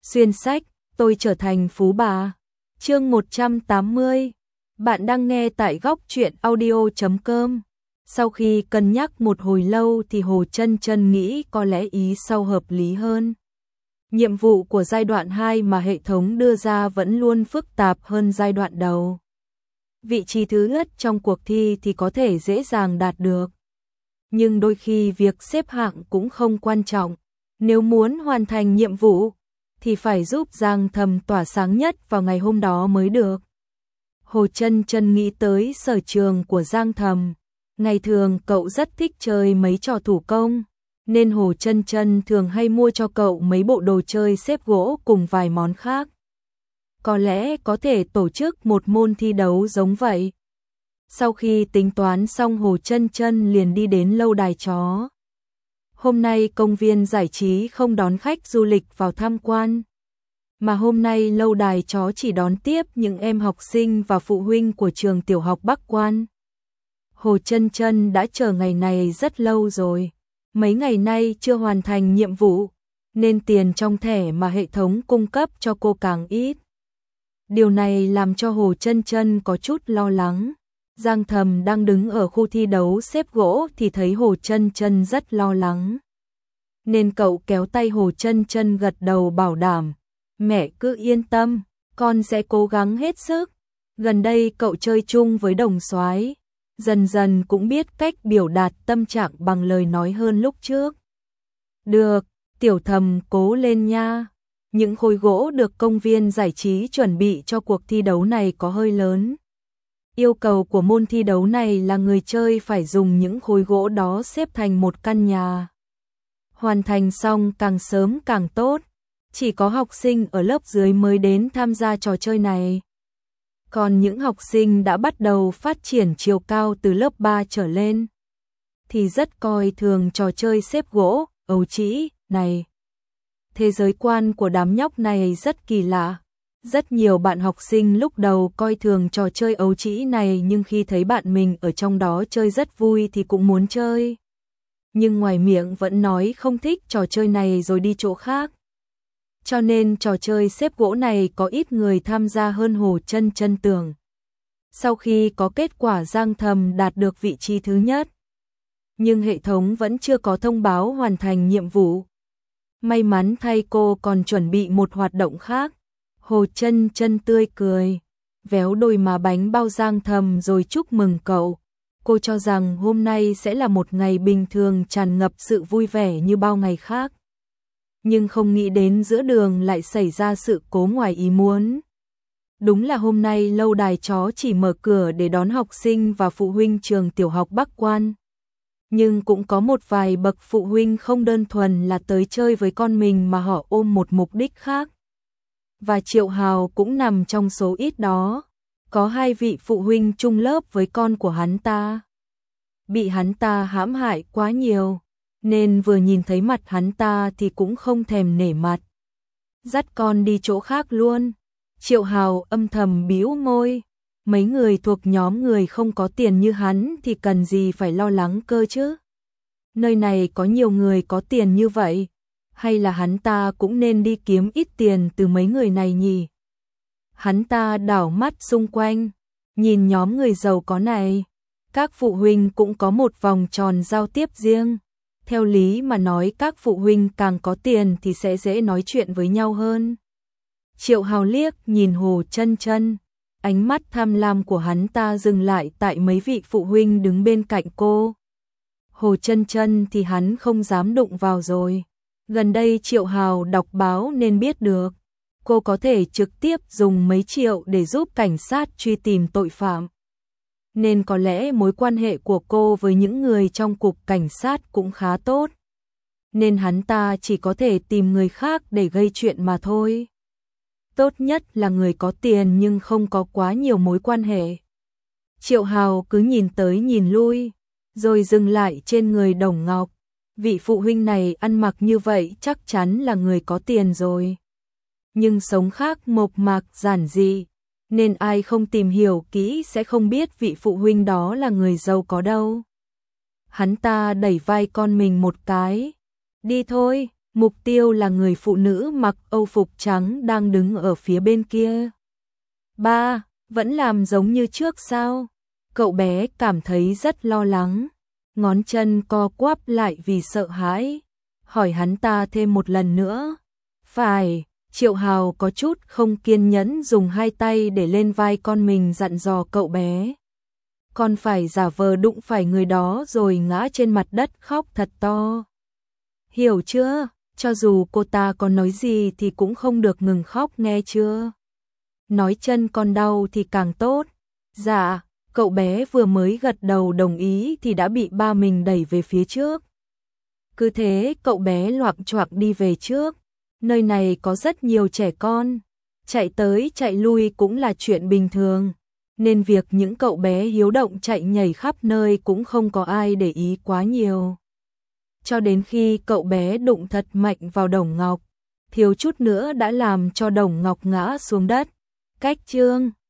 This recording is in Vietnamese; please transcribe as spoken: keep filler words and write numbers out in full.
Xuyên sách, tôi trở thành phú bà. Chương một trăm tám mươi. Bạn đang nghe tại góc truyện audio chấm com. Sau khi cân nhắc một hồi lâu thì Hồ Chân Chân nghĩ có lẽ ý sau hợp lý hơn. Nhiệm vụ của giai đoạn hai mà hệ thống đưa ra vẫn luôn phức tạp hơn giai đoạn đầu. Vị trí thứ nhất trong cuộc thi thì có thể dễ dàng đạt được. Nhưng đôi khi việc xếp hạng cũng không quan trọng. Nếu muốn hoàn thành nhiệm vụ thì phải giúp Giang Thầm tỏa sáng nhất vào ngày hôm đó mới được. Hồ Chân Chân nghĩ tới sở trường của Giang Thầm. Ngày thường cậu rất thích chơi mấy trò thủ công, nên Hồ Chân Chân thường hay mua cho cậu mấy bộ đồ chơi xếp gỗ cùng vài món khác. Có lẽ có thể tổ chức một môn thi đấu giống vậy. Sau khi tính toán xong, Hồ Chân Chân liền đi đến lâu đài chó. Hôm nay công viên giải trí không đón khách du lịch vào tham quan, mà hôm nay lâu đài chó chỉ đón tiếp những em học sinh và phụ huynh của trường tiểu học Bắc Quan. Hồ Chân Chân đã chờ ngày này rất lâu rồi. Mấy ngày nay chưa hoàn thành nhiệm vụ, nên tiền trong thẻ mà hệ thống cung cấp cho cô càng ít. Điều này làm cho Hồ Chân Chân có chút lo lắng. Giang Thầm đang đứng ở khu thi đấu xếp gỗ thì thấy Hồ Chân Chân rất lo lắng. Nên cậu kéo tay Hồ Chân Chân gật đầu bảo đảm, mẹ cứ yên tâm, con sẽ cố gắng hết sức. Gần đây cậu chơi chung với Đồng Soái, dần dần cũng biết cách biểu đạt tâm trạng bằng lời nói hơn lúc trước. Được, Tiểu Thầm cố lên nha. Những khối gỗ được công viên giải trí chuẩn bị cho cuộc thi đấu này có hơi lớn. Yêu cầu của môn thi đấu này là người chơi phải dùng những khối gỗ đó xếp thành một căn nhà. Hoàn thành xong càng sớm càng tốt. Chỉ có học sinh ở lớp dưới mới đến tham gia trò chơi này. Còn những học sinh đã bắt đầu phát triển chiều cao từ lớp ba trở lên thì rất coi thường trò chơi xếp gỗ, ấu trĩ này. Thế giới quan của đám nhóc này rất kỳ lạ. Rất nhiều bạn học sinh lúc đầu coi thường trò chơi ấu trĩ này, nhưng khi thấy bạn mình ở trong đó chơi rất vui thì cũng muốn chơi. Nhưng ngoài miệng vẫn nói không thích trò chơi này rồi đi chỗ khác. Cho nên trò chơi xếp gỗ này có ít người tham gia hơn Hồ Chân Chân tưởng. Sau khi có kết quả Giang Thầm đạt được vị trí thứ nhất, nhưng hệ thống vẫn chưa có thông báo hoàn thành nhiệm vụ. May mắn thay cô còn chuẩn bị một hoạt động khác. Hồ Chân Chân tươi cười, véo đôi má bánh bao Giang Thầm rồi chúc mừng cậu. Cô cho rằng hôm nay sẽ là một ngày bình thường tràn ngập sự vui vẻ như bao ngày khác. Nhưng không nghĩ đến giữa đường lại xảy ra sự cố ngoài ý muốn. Đúng là hôm nay lâu đài chó chỉ mở cửa để đón học sinh và phụ huynh trường tiểu học Bắc Quan. Nhưng cũng có một vài bậc phụ huynh không đơn thuần là tới chơi với con mình mà họ ôm một mục đích khác. Và Triệu Hào cũng nằm trong số ít đó. Có hai vị phụ huynh chung lớp với con của hắn ta. Bị hắn ta hãm hại quá nhiều, nên vừa nhìn thấy mặt hắn ta thì cũng không thèm nể mặt. Dắt con đi chỗ khác luôn. Triệu Hào âm thầm bĩu môi. Mấy người thuộc nhóm người không có tiền như hắn thì cần gì phải lo lắng cơ chứ. Nơi này có nhiều người có tiền như vậy. Hay là hắn ta cũng nên đi kiếm ít tiền từ mấy người này nhỉ? Hắn ta đảo mắt xung quanh, nhìn nhóm người giàu có này. Các phụ huynh cũng có một vòng tròn giao tiếp riêng. Theo lý mà nói các phụ huynh càng có tiền thì sẽ dễ nói chuyện với nhau hơn. Triệu Hào liếc nhìn Hồ Chân Chân. Ánh mắt tham lam của hắn ta dừng lại tại mấy vị phụ huynh đứng bên cạnh cô. Hồ Chân Chân thì hắn không dám đụng vào rồi. Gần đây Triệu Hào đọc báo nên biết được. Cô có thể trực tiếp dùng mấy triệu để giúp cảnh sát truy tìm tội phạm. Nên có lẽ mối quan hệ của cô với những người trong cục cảnh sát cũng khá tốt. Nên hắn ta chỉ có thể tìm người khác để gây chuyện mà thôi. Tốt nhất là người có tiền nhưng không có quá nhiều mối quan hệ. Triệu Hào cứ nhìn tới nhìn lui, rồi dừng lại trên người Đồng Ngọc. Vị phụ huynh này ăn mặc như vậy chắc chắn là người có tiền rồi. Nhưng sống khác mộc mạc giản dị, nên ai không tìm hiểu kỹ sẽ không biết vị phụ huynh đó là người giàu có đâu. Hắn ta đẩy vai con mình một cái. Đi thôi, Mục tiêu là người phụ nữ mặc âu phục trắng đang đứng ở phía bên kia. Ba, vẫn làm giống như trước sao? Cậu bé cảm thấy rất lo lắng, ngón chân co quắp lại vì sợ hãi, hỏi hắn ta thêm một lần nữa. Phải, Triệu Hào có chút không kiên nhẫn dùng hai tay để lên vai con mình dặn dò cậu bé. Con phải giả vờ đụng phải người đó rồi ngã trên mặt đất khóc thật to. Hiểu chưa? Cho dù cô ta có nói gì thì cũng không được ngừng khóc nghe chưa? Nói chân con đau thì càng tốt. Dạ, cậu bé vừa mới gật đầu đồng ý thì đã bị ba mình đẩy về phía trước. Cứ thế cậu bé loạng choạng đi về trước. Nơi này có rất nhiều trẻ con, chạy tới chạy lui cũng là chuyện bình thường, nên việc những cậu bé hiếu động chạy nhảy khắp nơi cũng không có ai để ý quá nhiều. Cho đến khi cậu bé đụng thật mạnh vào Đồng Ngọc, thiếu chút nữa đã làm cho Đồng Ngọc ngã xuống đất. Cách chương